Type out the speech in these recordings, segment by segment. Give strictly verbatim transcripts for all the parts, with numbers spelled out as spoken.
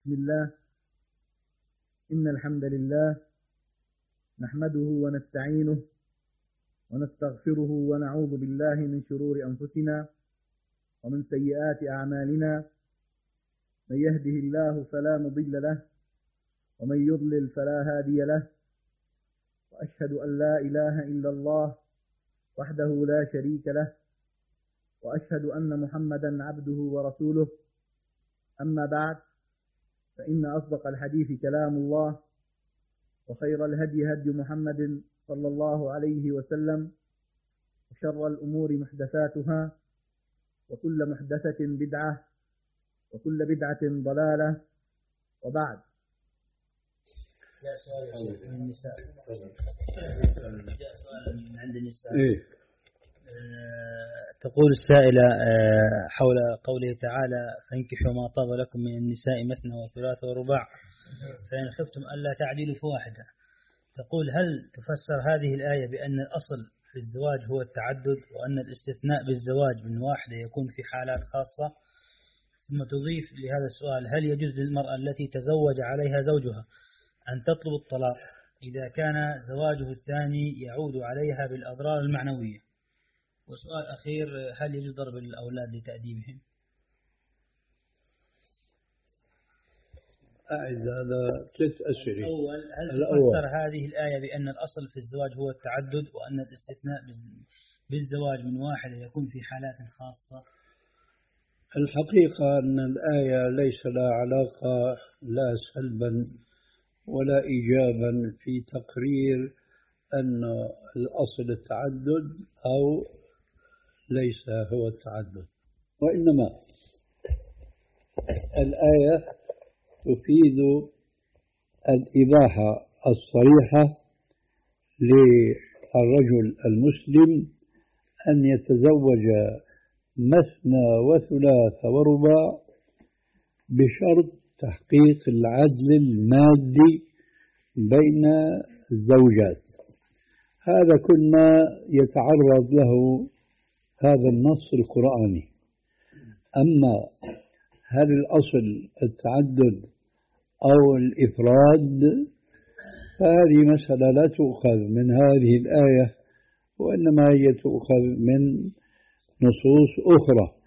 بسم الله. إن الحمد لله نحمده ونستعينه ونستغفره ونعوذ بالله من شرور أنفسنا ومن سيئات أعمالنا. من يهده الله فلا مضل له ومن يضلل فلا هادي له، وأشهد أن لا إله إلا الله وحده لا شريك له، وأشهد أن محمدا عبده ورسوله. أما بعد، فإن أصدق الحديث كلام الله، وخير الهدي هدي محمد صلى الله عليه وسلم، وشر الأمور محدثاتها، وكل محدثة بدعة، وكل بدعة ضلالة. وبعد. جاء سؤال من النساء. جاء سؤال من عند النساء. إيه؟ تقول السائلة حول قوله تعالى: فانكحوا ما طاب لكم من النساء مثنى وثلاث ورباع فإن خفتم ألا تعدلوا فواحدة. تقول: هل تفسر هذه الآية بأن الأصل في الزواج هو التعدد، وأن الاستثناء بالزواج من واحدة يكون في حالات خاصة؟ ثم تضيف لهذا السؤال: هل يجوز للمرأة التي تزوج عليها زوجها أن تطلب الطلاق إذا كان زواجه الثاني يعود عليها بالأضرار المعنوية؟ وسؤال أخير: هل يجوز ضرب الأولاد لتأديبهم؟ أعد هذا ثلاث أسئلة. الأول: هل تفسر هذه الآية بأن الأصل في الزواج هو التعدد، وأن الاستثناء بالزواج من واحدة يكون في حالات خاصة؟ الحقيقة أن الآية ليس لها علاقة لا سلبا ولا إيجابا في تقرير أن الأصل التعدد أو ليس هو التعدد، وإنما الآية تفيد الإباحة الصريحة للرجل المسلم أن يتزوج مثنى وثلاث ورباع بشرط تحقيق العدل المادي بين الزوجات. هذا كل ما يتعرض له هذا النص القرآني. أما هل الأصل التعدد أو الإفراد، فهذه مسألة لا تؤخذ من هذه الآية، وإنما هي تؤخذ من نصوص أخرى.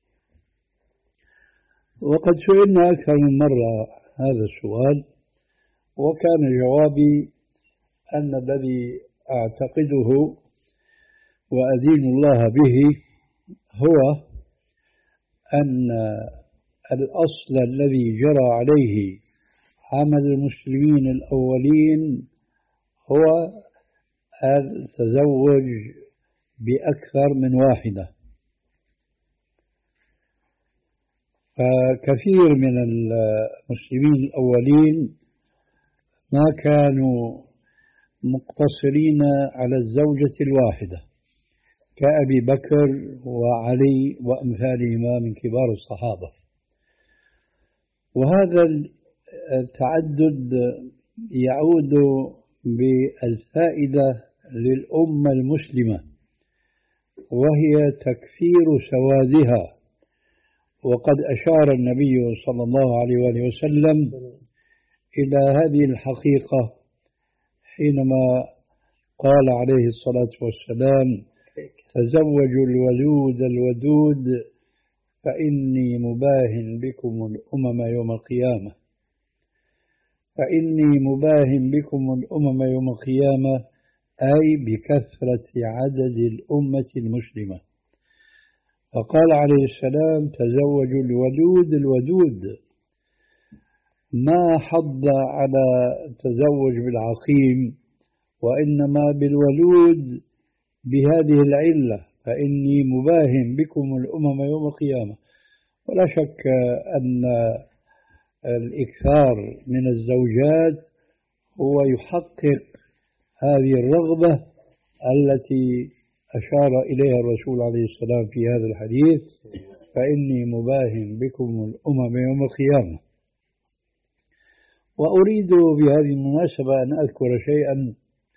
وقد سئلنا أكثر من مرة هذا السؤال، وكان جوابي أن الذي أعتقده وأدين الله به هو أن الأصل الذي جرى عليه عمل المسلمين الأولين هو التزوج بأكثر من واحدة. فكثير من المسلمين الأولين ما كانوا مقتصرين على الزوجة الواحدة، كأبي بكر وعلي وأمثالهما من كبار الصحابة. وهذا التعدد يعود بالفائدة للأمة المسلمة، وهي تكثير سوادها. وقد أشار النبي صلى الله عليه وآله وسلم إلى هذه الحقيقة حينما قال عليه الصلاة والسلام: تزوجوا الولود الودود فإني مباهن بكم الأمم يوم القيامة. فإني مباهن بكم الأمم يوم القيامة أي بكثرة عدد الأمة المسلمة. فقال عليه السلام: تزوجوا الولود الودود، ما حض على التزوج بالعقيم، وإنما بالولود بهذه العلة: فإني مباهن بكم الأمم يوم القيامة. ولا شك أن الإكثار من الزوجات هو يحقق هذه الرغبة التي أشار إليها الرسول عليه السلام في هذا الحديث: فإني مباهن بكم الأمم يوم القيامة. وأريد بهذه المناسبة أن أذكر شيئا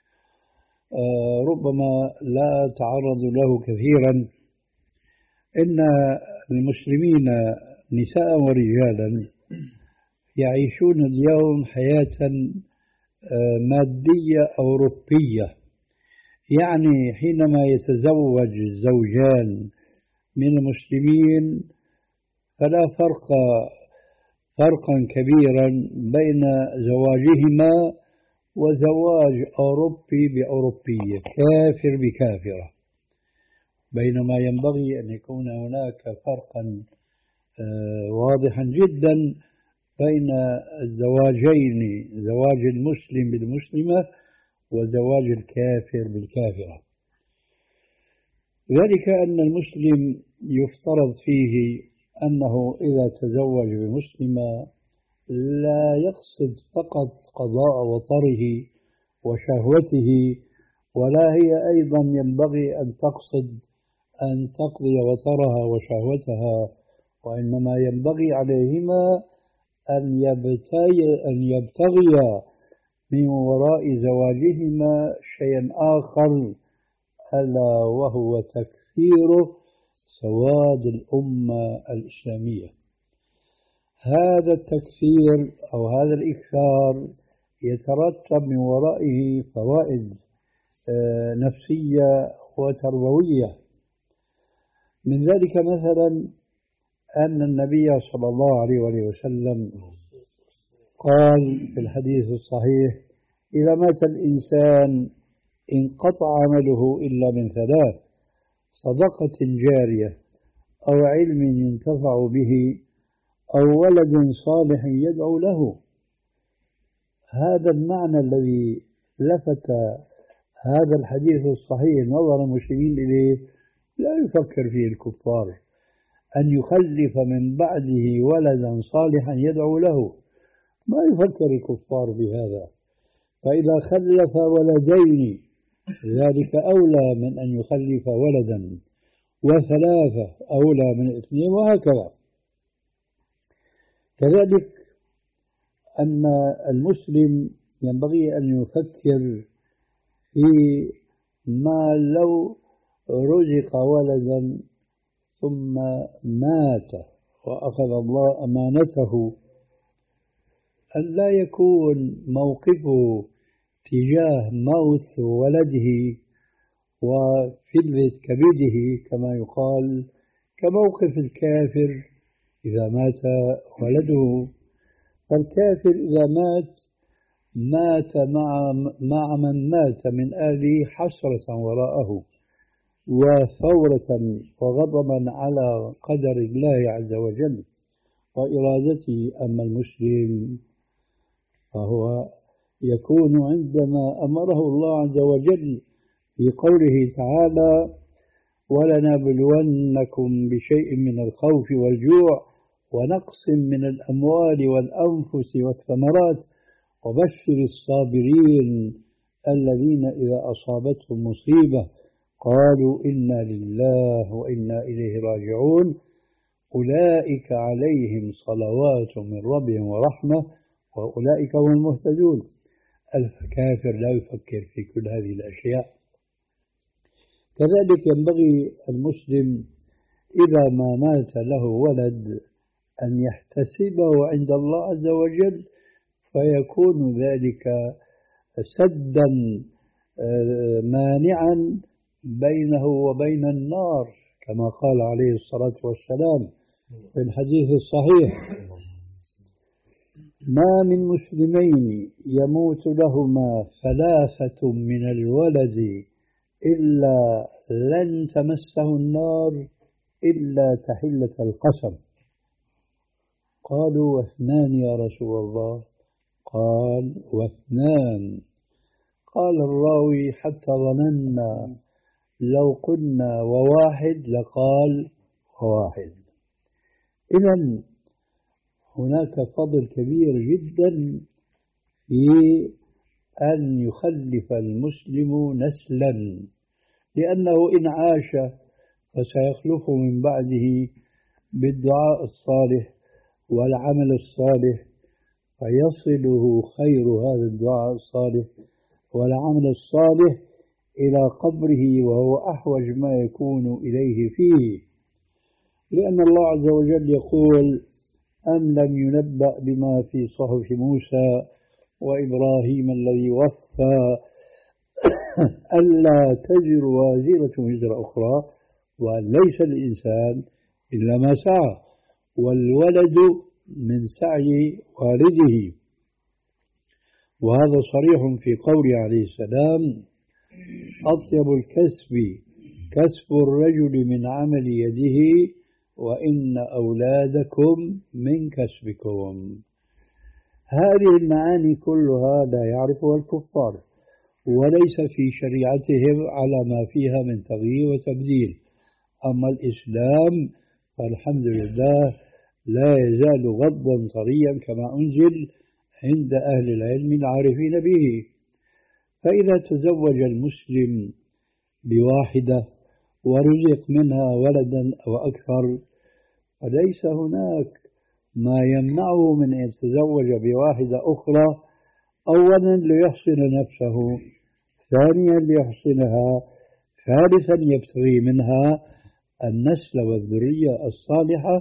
ربما لا أتعرض له كثيرا. إن المسلمين نساء ورجالا يعيشون اليوم حياة مادية أوروبية. يعني حينما يتزوج الزوجان من المسلمين فلا فرق فرقا كبيرا بين زواجهما وزواج أوروبي بأوروبية، كافر بكافرة، بينما ينبغي أن يكون هناك فرقا واضحا جدا بين الزواجين، زواج المسلم بالمسلمة وزواج الكافر بالكافرة. ذلك أن المسلم يفترض فيه أنه إذا تزوج بمسلمة لا يقصد فقط قضاء وطره وشهوته، ولا هي أيضا ينبغي أن تقصد أن تقضي وطرها وشهوتها، وإنما ينبغي عليهما أن يبتغي أن يبتغيا من وراء زواجهما شيئا آخر، ألا وهو تكثير سواد الأمة الإسلامية. هذا التكثير أو هذا الإكثار يترتب من ورائه فوائد نفسية وتربوية. من ذلك مثلا أن النبي صلى الله عليه وسلم قال في الحديث الصحيح: إذا مات الإنسان انقطع عمله إلا من ثلاث: صدقة جارية، أو علم ينتفع به، أو ولد صالح يدعو له. هذا المعنى الذي لفت هذا الحديث الصحيح نظر المسلمين إليه لا يفكر فيه الكفار، أن يخلف من بعده ولدا صالحا يدعو له، ما يفكر الكفار بهذا. فإذا خلف ولدين ذلك أولى من أن يخلف ولدا، وثلاثة أولى من اثنين، وهكذا. كذلك أن المسلم ينبغي أن يفكر في ما لو رزق ولدا ثم مات وأخذ الله أمانته، أن لا يكون موقفه تجاه موت ولده وفلة كبده كما يقال كموقف الكافر إذا مات ولده. فالكافر إذا مات مات مع مع من مات من أهله حسرة وراءه وثورة وغضبا على قدر الله عز وجل وإرادته. أما المسلم فهو يكون عندما أمره الله عز وجل في قوله تعالى: ولنبلونكم بشيء من الخوف والجوع ونقص من الأموال والأنفس والثمرات وبشر الصابرين الذين إذا أصابتهم مصيبة قالوا إنا لله وإنا إليه راجعون أولئك عليهم صلوات من ربهم ورحمة وأولئك هم المهتدون. الكافر لا يفكر في كل هذه الأشياء. كذلك ينبغي المسلم إذا ما مات له ولد أن يحتسبه عند الله عز وجل، فيكون ذلك سدا مانعا بينه وبين النار، كما قال عليه الصلاة والسلام في الحديث الصحيح: ما من مسلمين يموت لهما ثلاثة من الولد إلا لن تمسه النار إلا تحلة القسم. قالوا: واثنان يا رسول الله؟ قال: واثنان. قال الراوي: حتى ظننا لو قلنا وواحد لقال وواحد. إذن هناك فضل كبير جدا في أن يخلف المسلم نسلا، لأنه إن عاش فسيخلف من بعده بالدعاء الصالح والعمل الصالح، فيصله خير هذا الدعاء الصالح والعمل الصالح إلى قبره وهو أحوج ما يكون إليه فيه. لأن الله عز وجل يقول: أم لم ينبأ بما في صحف موسى وإبراهيم الذي وفى ألا تزر وازرة وزر أخرى وأن ليس الإنسان إلا ما سعى والولد من سعي والده. وهذا صريح في قوله عليه السلام: أطيب الكسب كسب الرجل من عمل يده وإن أولادكم من كسبكم. هذه المعاني كلها لا يعرفها الكفار وليس في شريعتهم على ما فيها من تغيير وتبديل. أما الإسلام فالحمد لله لا يزال غضا طريا كما أنزل عند أهل العلم العارفين به. فإذا تزوج المسلم بواحدة ورزق منها ولدا أو أكثر فليس هناك ما يمنعه من أن يتزوج بواحدة أخرى، أولا ليحصن نفسه، ثانيا ليحصنها، ثالثا يبتغي منها النسل والذرية الصالحة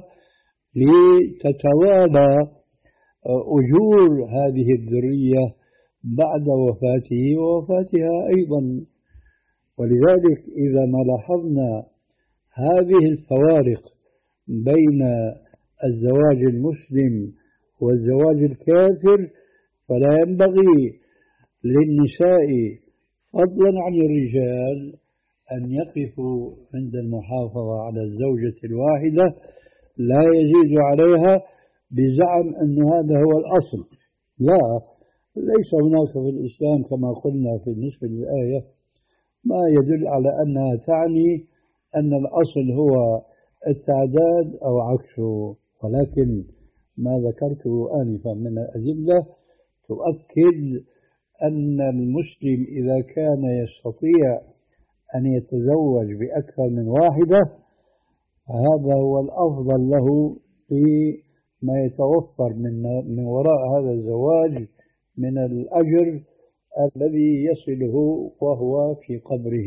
لتتوالى أجور هذه الذرية بعد وفاته ووفاتها أيضا. ولذلك إذا ما لاحظنا هذه الفوارق بين الزواج المسلم والزواج الكافر فلا ينبغي للنساء فضلا عن الرجال أن يقفوا عند المحافظة على الزوجة الواحدة لا يزيد عليها بزعم أن هذا هو الأصل. لا، ليس هناك في الإسلام كما قلنا في بالنسبة للآية ما يدل على أنها تعني أن الأصل هو التعداد أو عكسه، ولكن ما ذكرته آنفا من الأدلة تؤكد أن المسلم إذا كان يستطيع أن يتزوج بأكثر من واحدة هذا هو الأفضل له فيما يتوفر من من وراء هذا الزواج من الأجر الذي يصله وهو في قبره.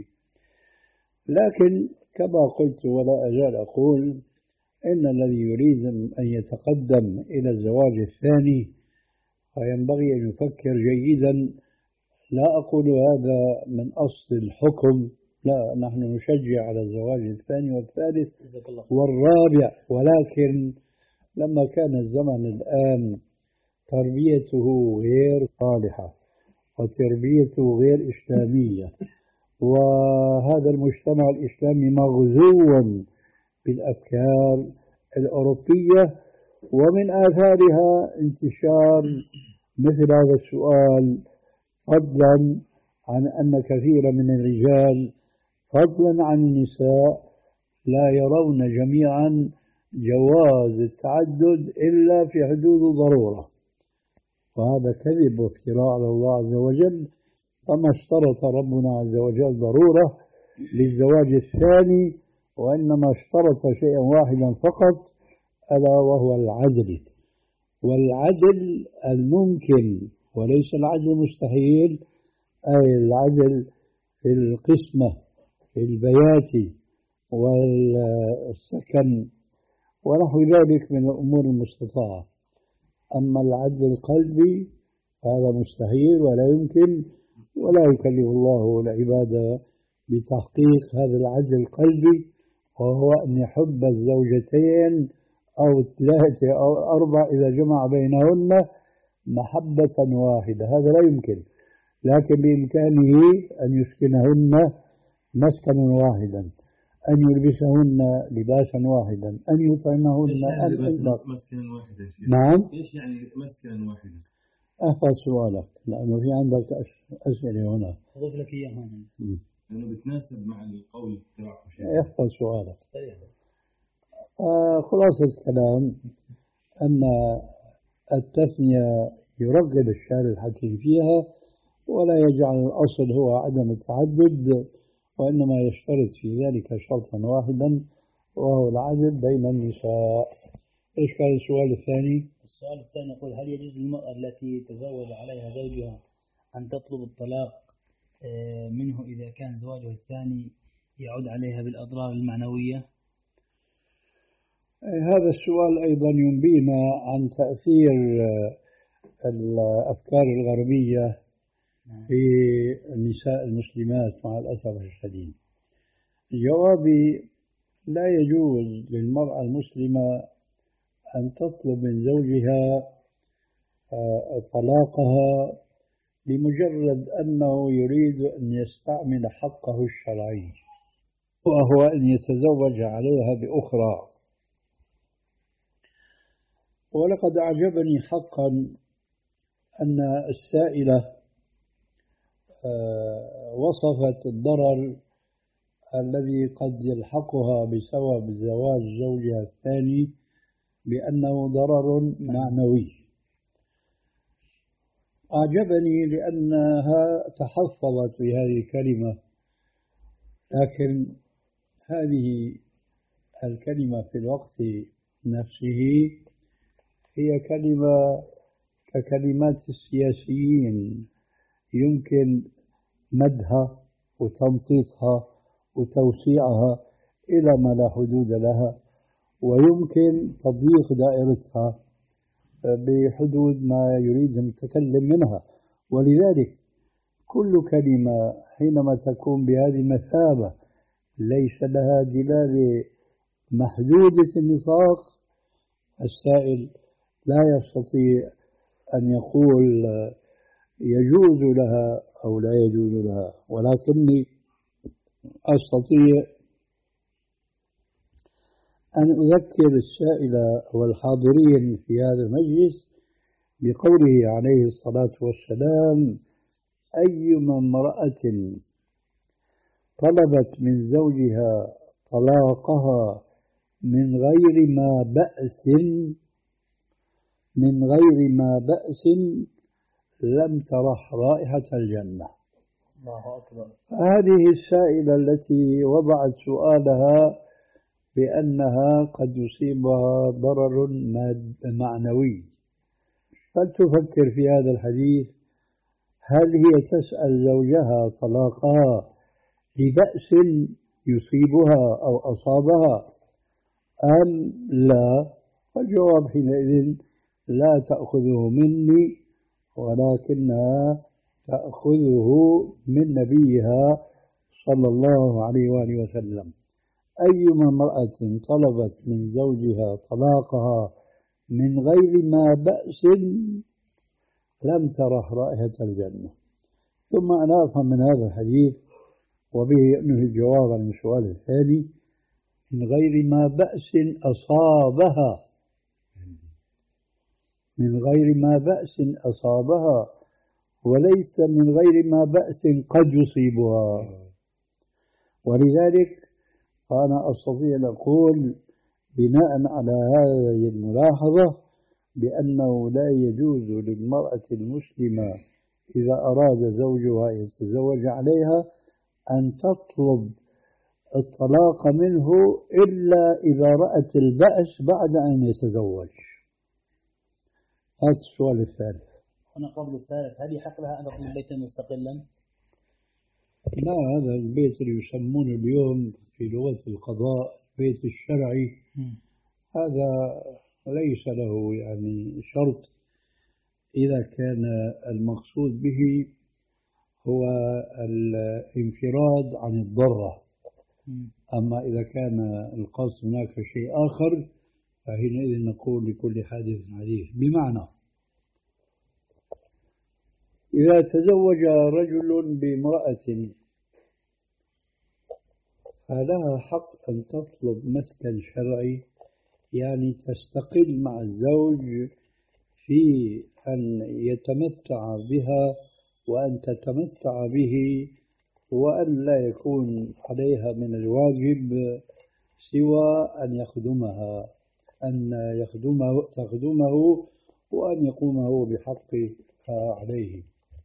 لكن كما قلت ولا أزال أقول إن الذي يريد أن يتقدم إلى الزواج الثاني فينبغي أن يفكر جيدا. لا أقول هذا من أصل الحكم، لا، نحن نشجع على الزواج الثاني والثالث والرابع، ولكن لما كان الزمن الآن تربيته غير صالحة وتربيته غير إسلامية وهذا المجتمع الإسلامي مغزو بالأفكار الأوروبية ومن آثارها انتشار مثل هذا السؤال، فضلا عن أن كثيرا من الرجال فضلا عن النساء لا يرون جميعا جواز التعدد إلا في حدود ضرورة، وهذا كذب وافتراء على الله عز وجل. فما اشترط ربنا عز وجل ضرورة للزواج الثاني وإنما اشترط شيئا واحدا فقط ألا وهو العدل، والعدل الممكن وليس العدل المستحيل، أي العدل في القسمة في البيات والسكن ونحو ذلك من الأمور المستطاعة. أما العدل القلبي هذا مستحيل ولا يمكن، ولا يكلف الله العباد بتحقيق هذا العدل القلبي، وهو أن يحب الزوجتين أو الثلاثة أو الأربع إذا جمع بينهن محبة واحدة، هذا لا يمكن، لكن بإمكانه أن يسكنهن مسكنا واحدا، أن يلبسهن لباسا واحدا، أن يطعمهن. إيش يعني مسكنا واحدا؟ نعم، إيش يعني مسكنا واحدا؟ احفظ سؤالك لأنه في عندك أسئلة هنا. أضيف لك إياها هنا لأنه بتناسب مع القول بتاعه. احفظ سؤالك. آه خلاصة الكلام أن التثنية يرغب الشارع الحكيم فيها ولا يجعل الأصل هو عدم التعدد، وإنما يشترط في ذلك شرطا واحدا وهو العدل بين النساء. إيش كان السؤال الثاني؟ السؤال الثاني يقول: هل يجوز للمرأة التي تزوج عليها زوجها أن تطلب الطلاق منه إذا كان زواجه الثاني يعود عليها بالأضرار المعنوية؟ هذا السؤال أيضا ينبينا عن تأثير الأفكار الغربية في النساء المسلمات مع الأسف الشديد. جوابي: لا يجوز للمرأة المسلمة أن تطلب من زوجها طلاقها لمجرد أنه يريد أن يستعمل حقه الشرعي، وهو أن يتزوج عليها بأخرى. ولقد أعجبني حقا أن السائلة وصفت الضرر الذي قد يلحقها بسبب زواج زوجها الثاني بأنه ضرر معنوي. أعجبني لأنها تحفظت بهذه الكلمة، لكن هذه الكلمة في الوقت نفسه هي كلمة ككلمات السياسيين، يمكن مدها وتمطيطها وتوسيعها إلى ما لا حدود لها، ويمكن تضييق دائرتها بحدود ما يريد المتكلم منها. ولذلك كل كلمة حينما تكون بهذه المثابة ليس لها دلالة محدودة النطاق، السائل لا يستطيع أن يقول يجوز لها أو لا يجوز لها، ولكني أستطيع أن أذكر السائلة والحاضرين في هذا المجلس بقوله عليه الصلاة والسلام: أيما امرأة طلبت من زوجها طلاقها من غير ما بأس من غير ما بأس لم ترح رائحة الجنة. الله أكبر. هذه السائلة التي وضعت سؤالها بأنها قد يصيبها ضرر معنوي، فلتفكر في هذا الحديث: هل هي تسأل زوجها طلاقها لبأس يصيبها أو أصابها أم لا؟ فالجواب حينئذ: لا تأخذه مني ولكنها تأخذه من نبيها صلى الله عليه وآله وسلم. أيما امرأة طلبت من زوجها طلاقها من غير ما بأس لم ترح رائحة الجنة. ثم أنا أفهم من هذا الحديث، وبه أنه الجواب عن السؤال الثاني: من غير ما بأس أصابها، من غير ما بأس أصابها، وليس من غير ما بأس قد يصيبها. ولذلك فأنا أستطيع أن أقول بناء على هذه الملاحظة بأنه لا يجوز للمرأة المسلمة إذا أراد زوجها أن يتزوج عليها أن تطلب الطلاق منه إلا إذا رأت البأس بعد أن يتزوج. هذا السؤال الثالث. هنا قبل الثالث: هل يحق لها أن تطلب بيتا مستقلا؟ لا، هذا البيت اللي يسمونه اليوم في لغة القضاء البيت الشرعي، م. هذا ليس له يعني شرط إذا كان المقصود به هو الانفراد عن الضرة. م. أما إذا كان القصد هناك شيء آخر فحينئذ نقول لكل حادث حديث. بمعنى إذا تزوج رجل بامرأة فلها حق أن تطلب مسكن شرعي، يعني تستقل مع الزوج في أن يتمتع بها وأن تتمتع به، وأن لا يكون عليها من الواجب سوى أن يخدمها أن يخدمه تخدمه وأن يقومه بحقها عليه.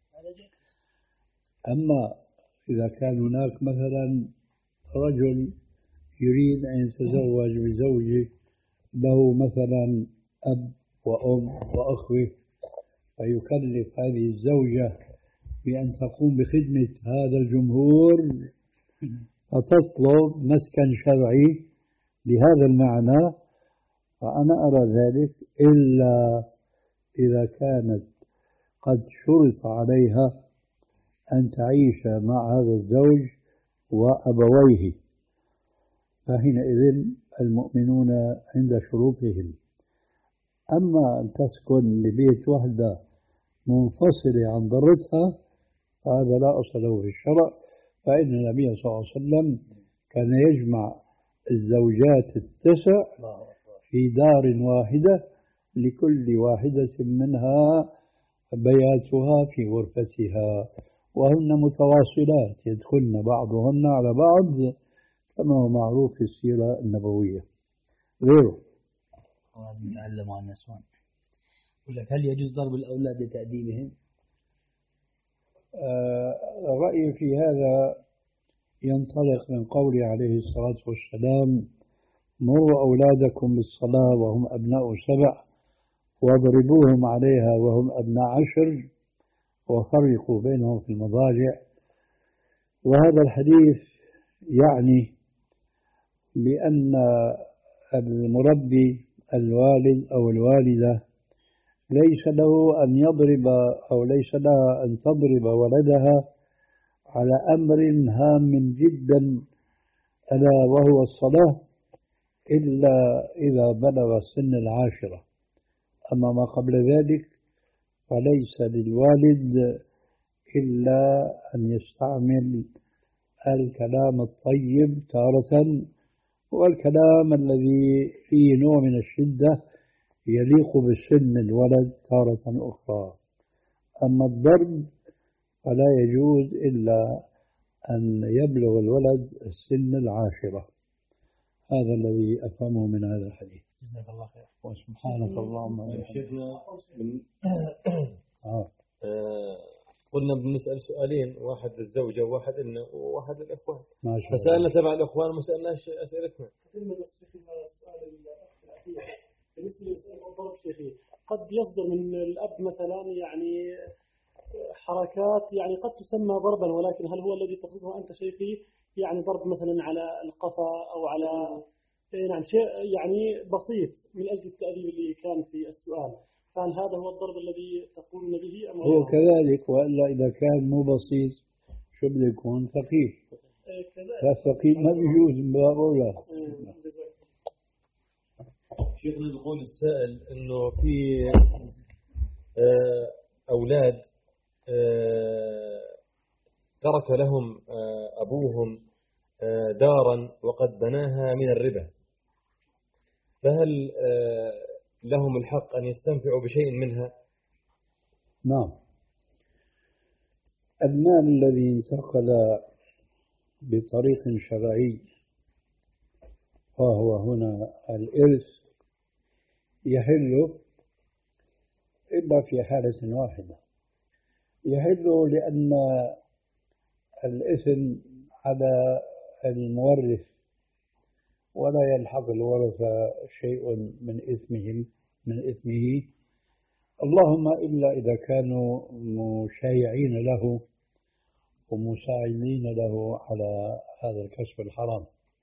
أما إذا كان هناك مثلا رجل يريد أن يتزوج بزوجه له مثلا أب وأم وأخوة، فيكلف هذه الزوجة بأن تقوم بخدمة هذا الجمهور، فتطلب مسكن شرعي لهذا المعنى، فأنا أرى ذلك إلا إذا كانت قد شرط عليها أن تعيش مع هذا الزوج وأبويه، فحينئذ المؤمنون عند شروطهم. أما أن تسكن لبيت وحدة منفصلة عن ضرتها فهذا لا أصل له في الشرع، فإن النبي صلى الله عليه وسلم كان يجمع الزوجات التسع في دار واحدة لكل واحدة منها بياتها في غرفتها، وهن متواصلات يدخلن بعضهن على بعض كما هو معروف في السيرة النبوية. غيره لازم يتعلموا عن النسوان. يقول لك هل يجوز ضرب الأولاد لتأديبهم؟ آه رأيي في هذا ينطلق من قوله عليه الصلاة والسلام: مروا أولادكم بالصلاة وهم أبناء سبع واضربوهم عليها وهم أبناء عشر وفرقوا بينهم في المضاجع. وهذا الحديث يعني بأن المربي الوالد أو الوالدة ليس له أن يضرب أو ليس لها أن تضرب ولدها على أمر هام جدا ألا وهو الصلاة إلا إذا بلغ سن العاشرة. أما ما قبل ذلك فليس للوالد إلا أن يستعمل الكلام الطيب تارة والكلام الذي فيه نوع من الشدة يليق بسن الولد تارة أخرى. أما الضرب فلا يجوز إلا أن يبلغ الولد السن العاشرة. هذا الذي أفهمه من هذا الحديث. جزاك الله خير. وسبحانك اللهم شيخنا آه. قلنا بنسأل سؤالين، واحد للزوجة وواحد لنا وواحد للإخوان، ما شاء الله. فسألنا تبع الإخوان وما سألناش أسئلتنا. السؤال الأخير بالنسبة لمسألة الضرب شيخي، قد يصدر من الأب مثلا يعني حركات يعني قد تسمى ضربا، ولكن هل هو الذي تقصده أنت شيخي يعني ضرب مثلا على القفا أو على نعم شيء يعني بسيط من أجل التأديب اللي كان في السؤال، فهل هذا هو الضرب الذي تقولون به أم هو كذلك؟ وإلا إذا كان مو بسيط شو بده يكون؟ ثقيل. فالثقيل ما بيجوز من باب أولى. شيخنا بيقول السائل إنه في أولاد ترك لهم أبوهم دارا وقد بناها من الربا، فهل لهم الحق أن يستنفعوا بشيء منها؟ نعم. المال الذي انتقل بطريق شرعي وهو هنا الإرث يحل إلا في حالة واحدة. يحل لأن الإثم على المورث ولا يلحق الورثة شيء من إثمهم من إثمه، اللهم إلا إذا كانوا مشايعين له ومساعدين له على هذا الكسب الحرام.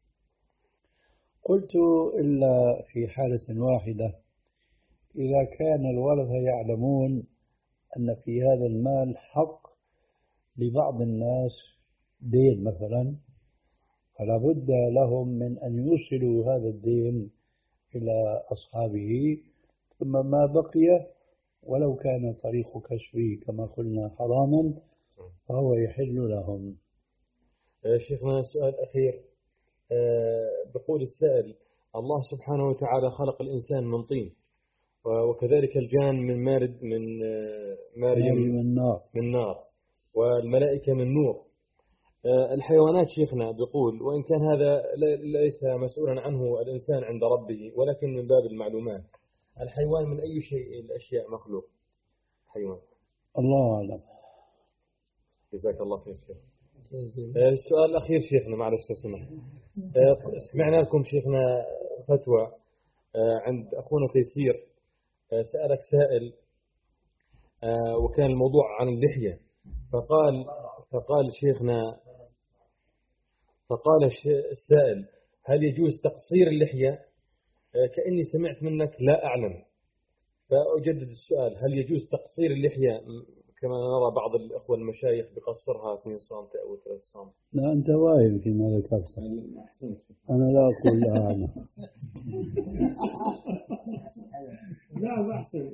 قلت إلا في حالة واحدة، إذا كان الورثة يعلمون أن في هذا المال حق لبعض الناس دين مثلا، فلا بد لهم من أن يوصلوا هذا الدين إلى أصحابه، ثم ما بقي ولو كان طريق كسبه كما قلنا حراما فهو يحل لهم. شيخنا السؤال الأخير، بقول السائل: الله سبحانه وتعالى خلق الإنسان من طين، وكذلك الجان من مارد من ماريم من نار من نار والملائكة من نور. الحيوانات شيخنا بيقول، وإن كان هذا ليس مسؤولا عنه الإنسان عند ربه ولكن من باب المعلومات، الحيوان من أي شيء الأشياء مخلوق حيوان؟ الله أعلم. جزاك الله خير شيخ. السؤال الأخير شيخنا معلش لو سمحت، سمعنا لكم شيخنا فتوى عند أخونا تيسير، سألك سائل وكان الموضوع عن اللحية، فقال فقال شيخنا فقال السائل: هل يجوز تقصير اللحية كأني سمعت منك لا أعلم، فأجدد السؤال: هل يجوز تقصير اللحية كما نرى بعض الأخوة المشايخ بقصرها اثنين سنتي أو ثلاثة سنتي؟ لا، أنت واهم فيما ذكرت، أنا لا أقول لا أعلم. لا أحسن.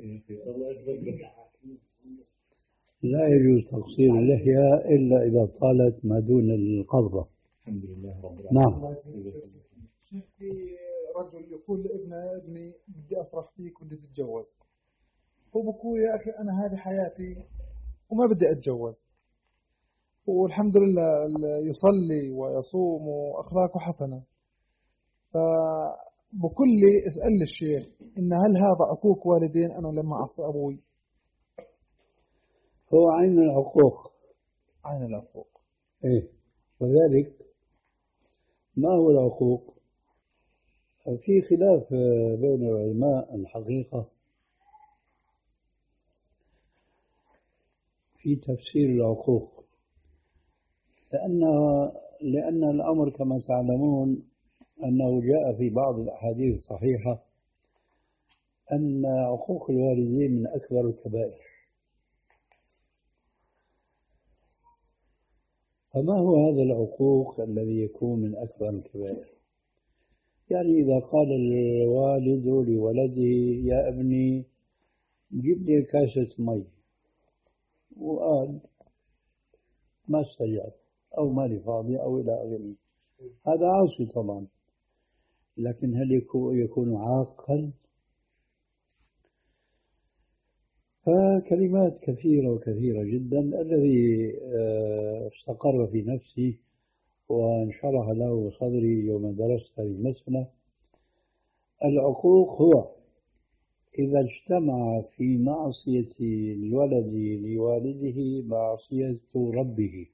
لا يجوز تقصير اللحية إلا إذا طالت ما دون القبضة. الحمد لله رب العالمين. نعم. شيخ، في رجل يقول لابنه: يا ابني بدي أفرح فيك بدي تتجوز، هو بقول: يا أخي أنا هذه حياتي وما بدي أتجوز، والحمد لله يصلي ويصوم وأخلاقه حسنة، فبقول لي: اسأل الشيخ إن هل هذا عقوق والدين أنا لما أعصي أبوي؟ هو عين العقوق. عين العقوق. إيه، وذلك ما هو العقوق؟ في خلاف بين العلماء الحقيقة في تفسير العقوق، لأن لأن الأمر كما تعلمون أنه جاء في بعض الأحاديث الصحيحة أن عقوق الوالدين من أكبر الكبائر. فما هو هذا العقوق الذي يكون من أكبر الكبائر؟ يعني إذا قال الوالد لولده: يا ابني جيب لي كاسة مي، وقال ما استجاب أو مالي فاضي أو إلى آخره، هذا عاصي طبعا. لكن هل يكون عاقا؟ فكلمات كثيرة وكثيرة جدا. الذي استقر في نفسي وانشرح له صدري يوم درست هذه المسألة: العقوق هو إذا اجتمع في معصية الولد لوالده معصية ربه،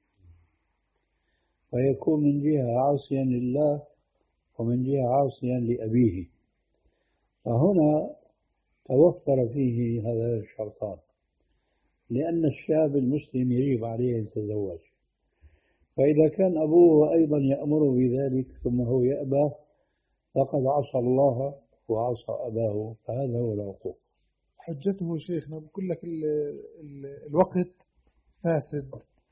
فيكون من جهة عاصيا لله ومن جهة عاصيا لأبيه، فهنا توفر فيه هذا الشرطان، لأن الشاب المسلم يجب عليه أن يتزوج، فإذا كان أبوه أيضا يأمر بذلك ثم هو يأبى فقد عصى الله وعصى أباه، فهذا هو العقوق. حجته شيخنا بقول لك ال ال الوقت فاسد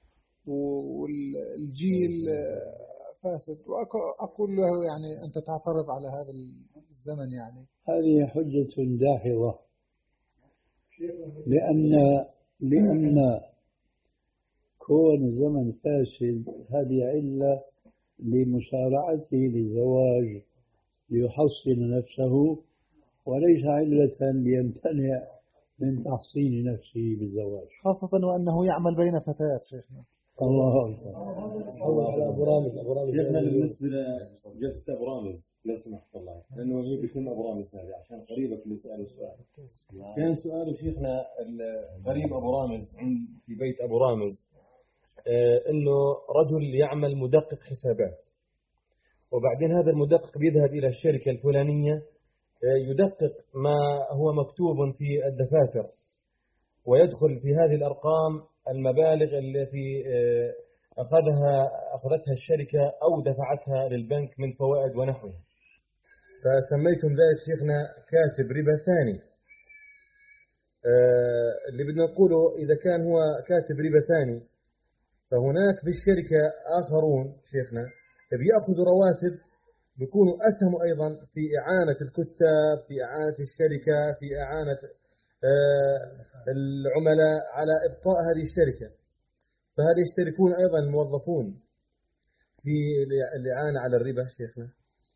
والجيل فاسد، وأقول له يعني أنت تعترض على هذا الزمن. يعني هذه حجة داحضة، لأن لأن كون الزمن فاسد هذه علة لمسارعته للزواج ليحصن نفسه، وليس علة ليمتنع من تحصين نفسه بالزواج، خاصة وأنه يعمل بين فتيات شيخنا. الله أكبر. هو على أبو رامز أبو رامز شيخنا بالنسبة لجلسة أبو رامز لو سمحت الله، لأنه هي بيكون أبو رامز هذه عشان قريبك اللي سأله سؤال. كان سؤاله شيخنا الغريب أبو رامز عند في بيت أبو رامز آه إنه رجل يعمل مدقق حسابات، وبعدين هذا المدقق بيذهب إلى الشركة الفلانية آه يدقق ما هو مكتوب في الدفاتر، ويدخل في هذه الأرقام المبالغ التي آه أخذها أخذتها الشركة أو دفعتها للبنك من فوائد ونحوها، فسميتم ذلك شيخنا كاتب ربا ثاني. آه اللي بدنا نقوله إذا كان هو كاتب ربا ثاني، فهناك في الشركة آخرون شيخنا بيأخذوا رواتب بيكونوا أسهموا أيضا في إعانة الكتاب، في إعانة الشركة، في إعانة آه العملاء على إبقاء هذه الشركة، فهل يشتركون أيضا الموظفون في الإعانة على الربا شيخنا؟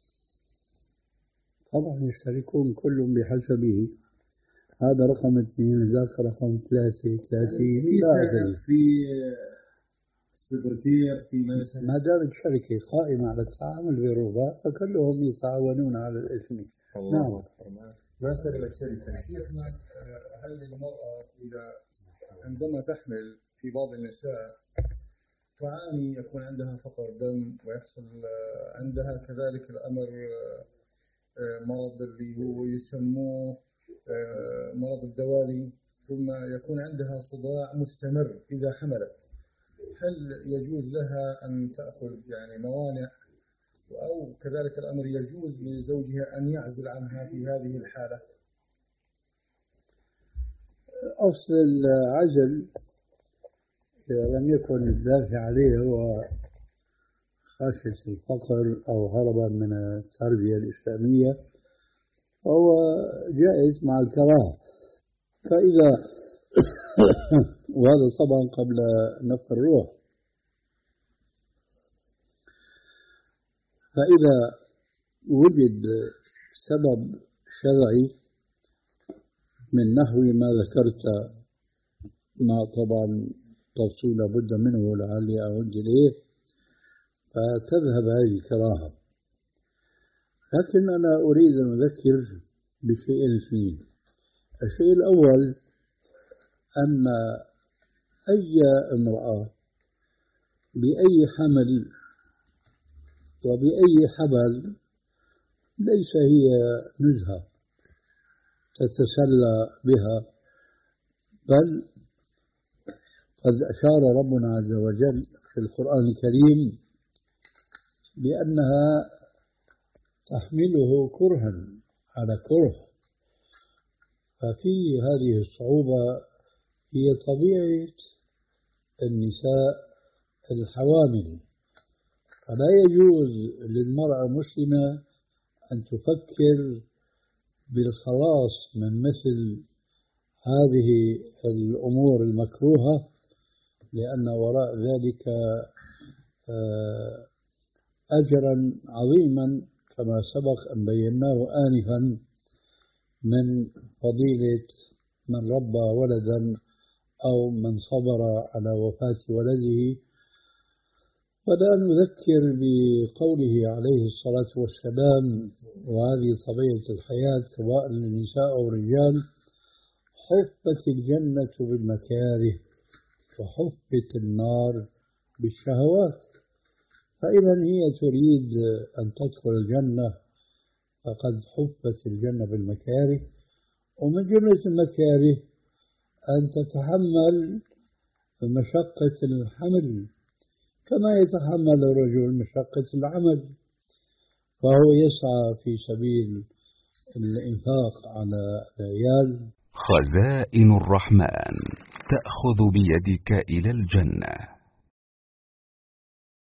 طبعا يشتركون كل بحسبه، هذا رقم اثنين ذاك رقم ثلاثة ثلاثين في سكرتير في ما دامت شركة قائمة على التعامل بالربا فكلهم يتعاونون على الإثم. نعم. ما سلمت شركة. شيخنا هل المرأة إذا عندما تحمل في بعض النساء تعاني يكون عندها فقر دم ويحصل عندها كذلك الأمر مرض اللي هو يسموه مرض الدوالي، ثم يكون عندها صداع مستمر إذا حملت، هل يجوز لها أن تأخذ يعني موانع أو كذلك الأمر يجوز لزوجها أن يعزل عنها في هذه الحالة؟ أصل العزل إذا لم يكن الدافع عليه هو خشية الفقر أو هربا من التربية الإسلامية فهو جائز مع الكراهة. فإذا وهذا طبعا قبل نفخ الروح، فإذا وجد سبب شرعي من نحو ما ذكرت، ما طبعا تفصيل لابد منه لعلي أعود إليه، فتذهب هذه الكراهة. لكن أنا أريد أن أذكر بشيئين اثنين. الشيء الأول أن أي امرأة بأي حمل وبأي حبل ليس هي نزهة تتسلى بها، بل قد أشار ربنا عز وجل في القرآن الكريم بأنها تحمله كرها على كره. ففي هذه الصعوبة هي طبيعة النساء الحوامل، فلا يجوز للمرأة المسلمة أن تفكر بالخلاص من مثل هذه الأمور المكروهة، لأن وراء ذلك أجرا عظيما كما سبق أن بيناه آنفا من فضيلة من ربى ولدا أو من صبر على وفاة ولده. فلا نذكر بقوله عليه الصلاة والسلام، وهذه طبيعة الحياة سواء للنساء أو الرجال: حفت الجنة بالمكاره وحفت النار بالشهوات. فإذا هي تريد أن تدخل الجنة فقد حفت الجنة بالمكاره، ومن جملة المكاره أن تتحمل مشقة الحمل كما يتحمل الرجل مشقة العمل، فهو يسعى في سبيل الإنفاق على العيال. خزائن الرحمن تأخذ بيدك إلى الجنة.